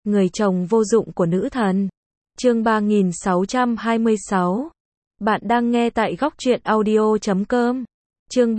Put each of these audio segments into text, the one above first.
Người chồng vô dụng của nữ thần. Chương 3626. Bạn đang nghe tại góc truyện audio.com. Chương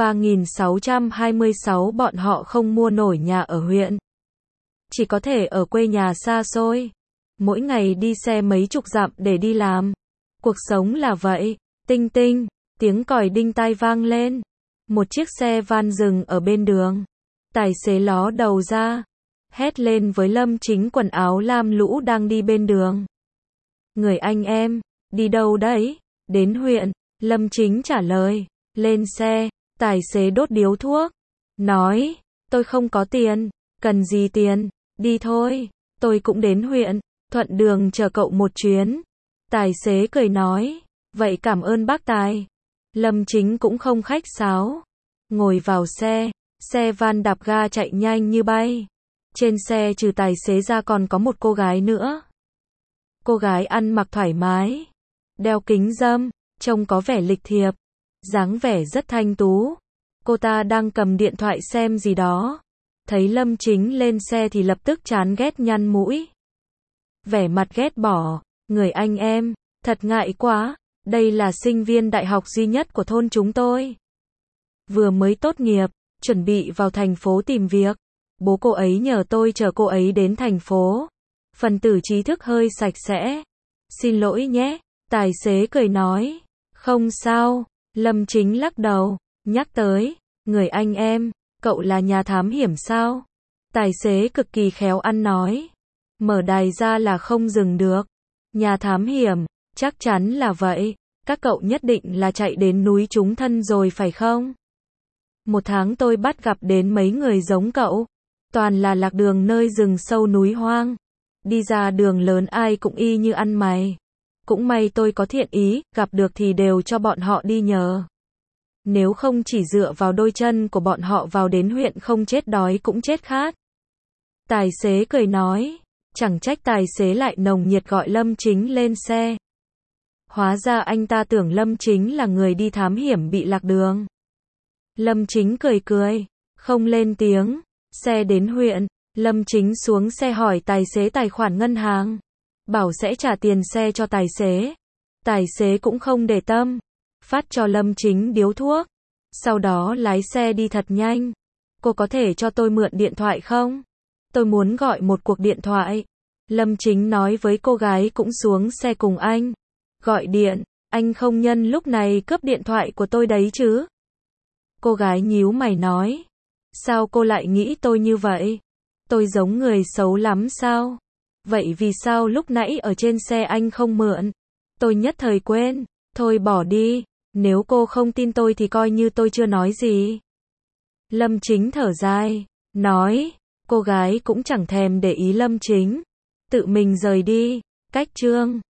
3626. Bọn họ không mua nổi nhà ở huyện, chỉ có thể ở quê nhà xa xôi, mỗi ngày đi xe mấy chục dặm để đi làm. Cuộc sống là vậy. Tinh tinh, tiếng còi đinh tai vang lên. Một chiếc xe van dừng ở bên đường. Tài xế ló đầu ra, hét lên với Lâm Chính quần áo lam lũ đang đi bên đường. Người anh em, đi đâu đấy? Đến huyện. Lâm Chính trả lời. Lên xe. Tài xế đốt điếu thuốc, nói, tôi không có tiền. Cần gì tiền? Đi thôi, tôi cũng đến huyện, thuận đường chờ cậu một chuyến. Tài xế cười nói, vậy cảm ơn bác Tài. Lâm Chính cũng không khách sáo, ngồi vào xe. Xe van đạp ga chạy nhanh như bay. Trên xe trừ tài xế ra còn có một cô gái nữa. Cô gái ăn mặc thoải mái, đeo kính râm, trông có vẻ lịch thiệp, dáng vẻ rất thanh tú. Cô ta đang cầm điện thoại xem gì đó. Thấy Lâm Chính lên xe thì lập tức chán ghét nhăn mũi, vẻ mặt ghét bỏ. Người anh em, thật ngại quá, đây là sinh viên đại học duy nhất của thôn chúng tôi, vừa mới tốt nghiệp, chuẩn bị vào thành phố tìm việc. Bố cô ấy nhờ tôi chở cô ấy đến thành phố. Phần tử trí thức hơi sạch sẽ. Xin lỗi nhé. Tài xế cười nói. Không sao. Lâm Chính lắc đầu, nhắc tới. Người anh em, cậu là nhà thám hiểm sao? Tài xế cực kỳ khéo ăn nói. Mở đài ra là không dừng được. Nhà thám hiểm, chắc chắn là vậy. Các cậu nhất định là chạy đến núi trúng thân rồi phải không? Một tháng tôi bắt gặp đến mấy người giống cậu. Toàn là lạc đường nơi rừng sâu núi hoang. Đi ra đường lớn ai cũng y như ăn mày. Cũng may tôi có thiện ý, gặp được thì đều cho bọn họ đi nhờ. Nếu không chỉ dựa vào đôi chân của bọn họ vào đến huyện không chết đói cũng chết khát. Tài xế cười nói. Chẳng trách tài xế lại nồng nhiệt gọi Lâm Chính lên xe. Hóa ra anh ta tưởng Lâm Chính là người đi thám hiểm bị lạc đường. Lâm Chính cười cười, không lên tiếng. Xe đến huyện, Lâm Chính xuống xe hỏi tài xế tài khoản ngân hàng, bảo sẽ trả tiền xe cho tài xế. Tài xế cũng không để tâm, phát cho Lâm Chính điếu thuốc, sau đó lái xe đi thật nhanh. Cô có thể cho tôi mượn điện thoại không? Tôi muốn gọi một cuộc điện thoại. Lâm Chính nói với cô gái cũng xuống xe cùng anh. Gọi điện, anh không nhân lúc này cướp điện thoại của tôi đấy chứ? Cô gái nhíu mày nói. Sao cô lại nghĩ tôi như vậy? Tôi giống người xấu lắm sao? Vậy vì sao lúc nãy ở trên xe anh không mượn? Tôi nhất thời quên. Thôi bỏ đi. Nếu cô không tin tôi thì coi như tôi chưa nói gì. Lâm Chính thở dài, nói. Cô gái cũng chẳng thèm để ý Lâm Chính, tự mình rời đi. Cách chương